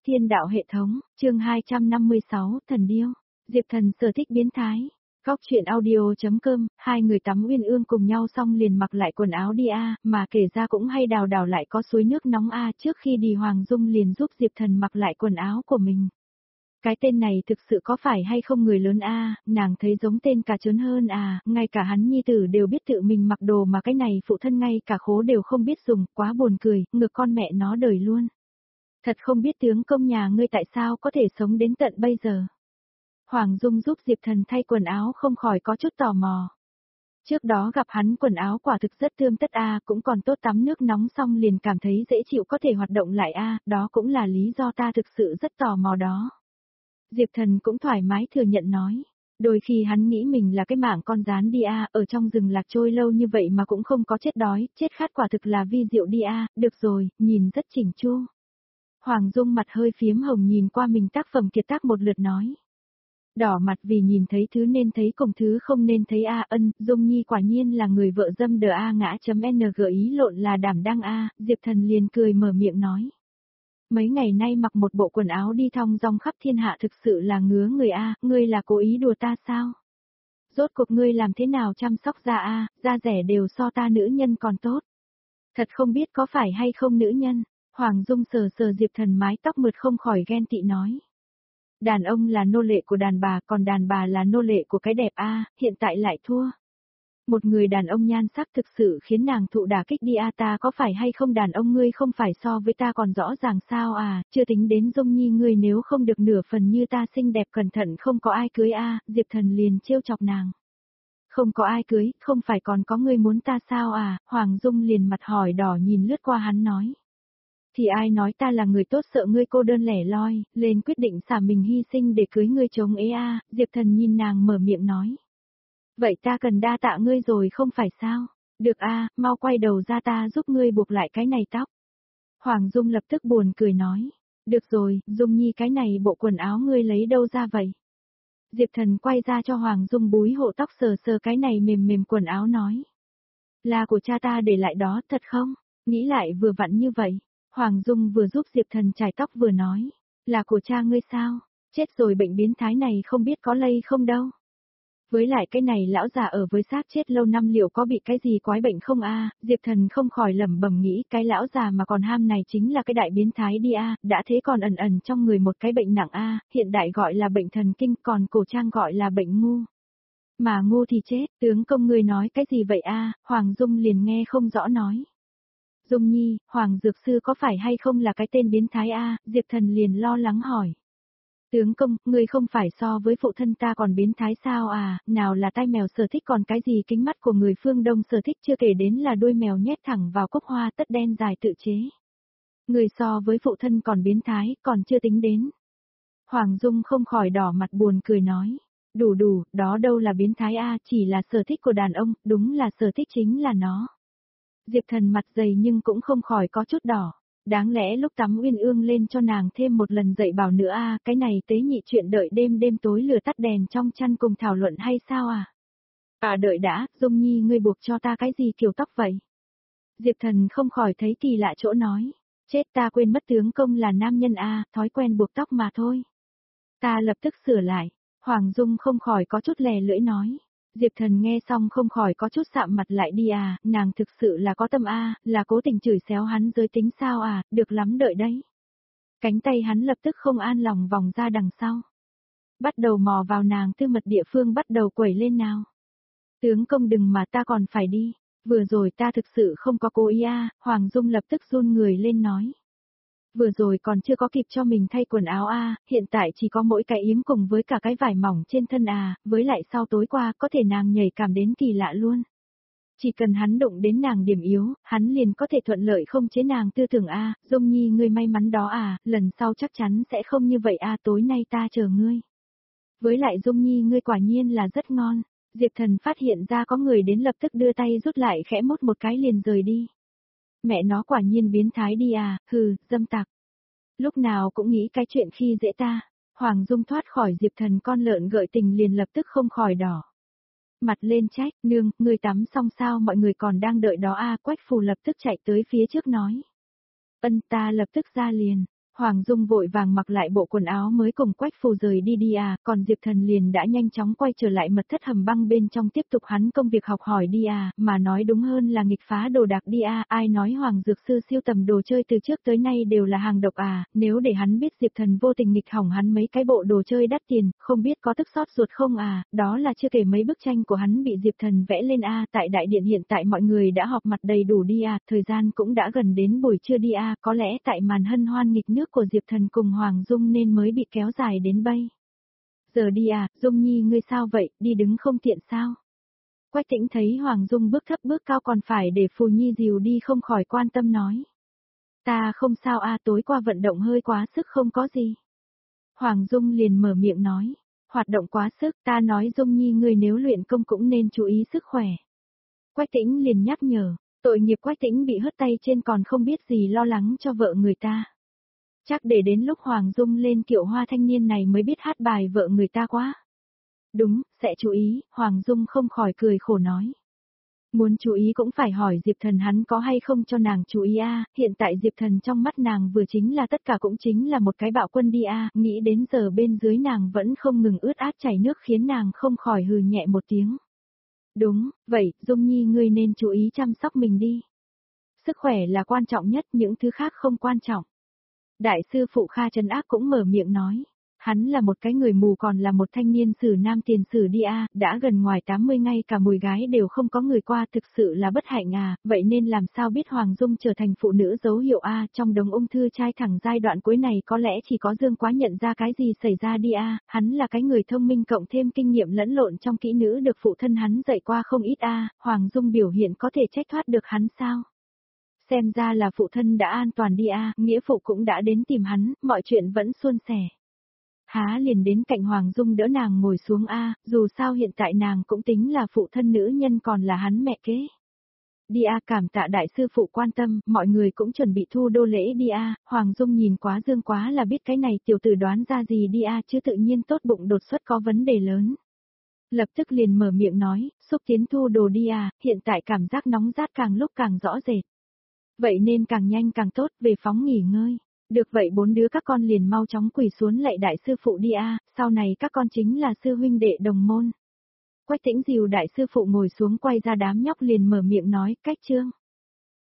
Thiên đạo hệ thống, chương 256, Thần Điêu. Diệp Thần sở thích biến thái. Góc truyện audio.com, hai người tắm uyên ương cùng nhau xong liền mặc lại quần áo đi mà kể ra cũng hay đào đào lại có suối nước nóng trước khi đi Hoàng Dung liền giúp Diệp Thần mặc lại quần áo của mình. Cái tên này thực sự có phải hay không người lớn nàng thấy giống tên cà chớn hơn ngay cả hắn nhi tử đều biết tự mình mặc đồ mà cái này phụ thân ngay cả khố đều không biết dùng, quá buồn cười, ngược con mẹ nó đời luôn. Thật không biết tướng công nhà ngươi tại sao có thể sống đến tận bây giờ. Hoàng Dung giúp Diệp Thần thay quần áo không khỏi có chút tò mò. Trước đó gặp hắn quần áo quả thực rất tươm tất cũng còn tốt tắm nước nóng xong liền cảm thấy dễ chịu có thể hoạt động lại đó cũng là lý do ta thực sự rất tò mò đó. Diệp Thần cũng thoải mái thừa nhận nói. Đôi khi hắn nghĩ mình là cái mảng con rán đi ở trong rừng lạc trôi lâu như vậy mà cũng không có chết đói, chết khát quả thực là vi diệu đi được rồi, nhìn rất chỉnh chu. Hoàng Dung mặt hơi phiếm hồng nhìn qua mình tác phẩm kiệt tác một lượt nói. Đỏ mặt vì nhìn thấy thứ nên thấy cùng thứ không nên thấy Dung Nhi quả nhiên là người vợ dâm đờ ngã.ng ý lộn là đảm đang Diệp Thần liền cười mở miệng nói. Mấy ngày nay mặc một bộ quần áo đi thong dong khắp thiên hạ thực sự là ngứa người ngươi là cố ý đùa ta sao? Rốt cuộc ngươi làm thế nào chăm sóc da da rẻ đều so ta nữ nhân còn tốt. Thật không biết có phải hay không nữ nhân, Hoàng Dung sờ sờ Diệp Thần mái tóc mượt không khỏi ghen tị nói. Đàn ông là nô lệ của đàn bà còn đàn bà là nô lệ của cái đẹp hiện tại lại thua. Một người đàn ông nhan sắc thực sự khiến nàng thụ đả kích đi ta có phải hay không đàn ông ngươi không phải so với ta còn rõ ràng sao chưa tính đến Dung Nhi ngươi nếu không được nửa phần như ta xinh đẹp cẩn thận không có ai cưới Diệp Thần liền trêu chọc nàng. Không có ai cưới, không phải còn có ngươi muốn ta sao Hoàng Dung liền mặt hỏi đỏ nhìn lướt qua hắn nói. Thì ai nói ta là người tốt sợ ngươi cô đơn lẻ loi, lên quyết định xả mình hy sinh để cưới ngươi chống ấy Diệp Thần nhìn nàng mở miệng nói. Vậy ta cần đa tạ ngươi rồi không phải sao? Được mau quay đầu ra ta giúp ngươi buộc lại cái này tóc. Hoàng Dung lập tức buồn cười nói. Được rồi, Dung Nhi cái này bộ quần áo ngươi lấy đâu ra vậy? Diệp Thần quay ra cho Hoàng Dung búi hộ tóc sờ sờ cái này mềm mềm quần áo nói. Là của cha ta để lại đó thật không? Nghĩ lại vừa vặn như vậy. Hoàng Dung vừa giúp Diệp Thần chải tóc vừa nói. Là của cha ngươi sao? Chết rồi bệnh biến thái này không biết có lây không đâu. Với lại cái này lão già ở với xác chết lâu năm liệu có bị cái gì quái bệnh không Diệp Thần không khỏi lẩm bẩm nghĩ cái lão già mà còn ham này chính là cái đại biến thái đi đã thế còn ẩn ẩn trong người một cái bệnh nặng hiện đại gọi là bệnh thần kinh còn cổ trang gọi là bệnh ngu. Mà ngu thì chết, tướng công ngươi nói cái gì vậy Hoàng Dung liền nghe không rõ nói. Dung Nhi, Hoàng Dược Sư có phải hay không là cái tên biến thái Diệp Thần liền lo lắng hỏi. Tướng công, ngươi không phải so với phụ thân ta còn biến thái sao nào là tai mèo sở thích còn cái gì kính mắt của người phương Đông sở thích chưa kể đến là đuôi mèo nhét thẳng vào cúc hoa tất đen dài tự chế. Người so với phụ thân còn biến thái, còn chưa tính đến. Hoàng Dung không khỏi đỏ mặt buồn cười nói. Đủ, đó đâu là biến thái chỉ là sở thích của đàn ông, đúng là sở thích chính là nó. Diệp Thần mặt dày nhưng cũng không khỏi có chút đỏ. Đáng lẽ lúc tắm uyên ương lên cho nàng thêm một lần dạy bảo nữa cái này tế nhị chuyện đợi đêm tối lửa tắt đèn trong chăn cùng thảo luận hay sao đợi đã, Dung Nhi ngươi buộc cho ta cái gì kiểu tóc vậy? Diệp Thần không khỏi thấy kỳ lạ chỗ nói. Chết ta quên mất tướng công là nam nhân thói quen buộc tóc mà thôi. Ta lập tức sửa lại, Hoàng Dung không khỏi có chút lè lưỡi nói. Diệp Thần nghe xong không khỏi có chút sạm mặt lại đi nàng thực sự là có tâm là cố tình chửi xéo hắn giới tính sao được lắm đợi đấy. Cánh tay hắn lập tức không an lòng vòng ra đằng sau. Bắt đầu mò vào nàng tư mật địa phương bắt đầu quẩy lên nào. Tướng công đừng mà ta còn phải đi, vừa rồi ta thực sự không có cố ý Hoàng Dung lập tức run người lên nói. Vừa rồi còn chưa có kịp cho mình thay quần áo hiện tại chỉ có mỗi cái yếm cùng với cả cái vải mỏng trên thân với lại sau tối qua có thể nàng nhảy cảm đến kỳ lạ luôn. Chỉ cần hắn đụng đến nàng điểm yếu, hắn liền có thể thuận lợi không chế nàng tư tưởng Dung Nhi ngươi may mắn đó lần sau chắc chắn sẽ không như vậy tối nay ta chờ ngươi. Với lại Dung Nhi ngươi quả nhiên là rất ngon, Diệp Thần phát hiện ra có người đến lập tức đưa tay rút lại khẽ mốt một cái liền rời đi. Mẹ nó quả nhiên biến thái đi dâm tặc. Lúc nào cũng nghĩ cái chuyện khi dễ ta. Hoàng Dung thoát khỏi Diệp Thần con lợn gợi tình liền lập tức không khỏi đỏ. Mặt lên trách, nương, người tắm xong sao mọi người còn đang đợi đó Quách Phù lập tức chạy tới phía trước nói. Ta lập tức ra liền. Hoàng Dung vội vàng mặc lại bộ quần áo mới cùng Quách Phù rời đi còn Diệp Thần liền đã nhanh chóng quay trở lại mật thất hầm băng bên trong tiếp tục hắn công việc học hỏi mà nói đúng hơn là nghịch phá đồ đạc ai nói Hoàng Dược Sư siêu tầm đồ chơi từ trước tới nay đều là hàng độc nếu để hắn biết Diệp Thần vô tình nghịch hỏng hắn mấy cái bộ đồ chơi đắt tiền, không biết có tức xót ruột không đó là chưa kể mấy bức tranh của hắn bị Diệp Thần vẽ lên tại đại điện hiện tại mọi người đã họp mặt đầy đủ thời gian cũng đã gần đến buổi trưa có lẽ tại màn hân hoan nghịch nước của Diệp Thần cùng Hoàng Dung nên mới bị kéo dài đến bây. Giờ Dung Nhi ngươi sao vậy, đi đứng không tiện sao? Quách Tĩnh thấy Hoàng Dung bước thấp bước cao còn phải để Phù Nhi dìu đi không khỏi quan tâm nói. Ta không sao tối qua vận động hơi quá sức không có gì. Hoàng Dung liền mở miệng nói, hoạt động quá sức ta nói Dung Nhi ngươi nếu luyện công cũng nên chú ý sức khỏe. Quách Tĩnh liền nhắc nhở, tội nghiệp Quách Tĩnh bị hất tay trên còn không biết gì lo lắng cho vợ người ta. Chắc để đến lúc Hoàng Dung lên kiệu hoa thanh niên này mới biết hát bài vợ người ta quá. Đúng, sẽ chú ý, Hoàng Dung không khỏi cười khổ nói. Muốn chú ý cũng phải hỏi Diệp Thần hắn có hay không cho nàng chú ý hiện tại Diệp Thần trong mắt nàng vừa chính là tất cả cũng chính là một cái bạo quân nghĩ đến giờ bên dưới nàng vẫn không ngừng ướt át chảy nước khiến nàng không khỏi hừ nhẹ một tiếng. Đúng, vậy, Dung Nhi ngươi nên chú ý chăm sóc mình đi. Sức khỏe là quan trọng nhất, những thứ khác không quan trọng. Đại sư phụ Kha Trấn Ác cũng mở miệng nói. Hắn là một cái người mù còn là một thanh niên sử nam tiền sử đã gần ngoài 80 ngay cả mùi gái đều không có người qua thực sự là bất hạnh vậy nên làm sao biết Hoàng Dung trở thành phụ nữ dấu hiệu trong đống ung thư trai thẳng giai đoạn cuối này có lẽ chỉ có Dương Quá nhận ra cái gì xảy ra hắn là cái người thông minh cộng thêm kinh nghiệm lẫn lộn trong kỹ nữ được phụ thân hắn dạy qua không ít Hoàng Dung biểu hiện có thể trách thoát được hắn sao? Xem ra là phụ thân đã an toàn nghĩa phụ cũng đã đến tìm hắn, mọi chuyện vẫn suôn sẻ. Há liền đến cạnh Hoàng Dung đỡ nàng ngồi xuống dù sao hiện tại nàng cũng tính là phụ thân nữ nhân còn là hắn mẹ kế. Đi cảm tạ đại sư phụ quan tâm, mọi người cũng chuẩn bị thu đô lễ đi Hoàng Dung nhìn quá Dương Quá là biết cái này tiểu tử đoán ra gì đi chứ tự nhiên tốt bụng đột xuất có vấn đề lớn. Lập tức liền mở miệng nói, xúc tiến thu đồ đi hiện tại cảm giác nóng rát càng lúc càng rõ rệt. Vậy nên càng nhanh càng tốt, về phóng nghỉ ngơi. Được vậy bốn đứa các con liền mau chóng quỳ xuống lạy đại sư phụ đi sau này các con chính là sư huynh đệ đồng môn. Quách Tĩnh dìu đại sư phụ ngồi xuống quay ra đám nhóc liền mở miệng nói, cách chương.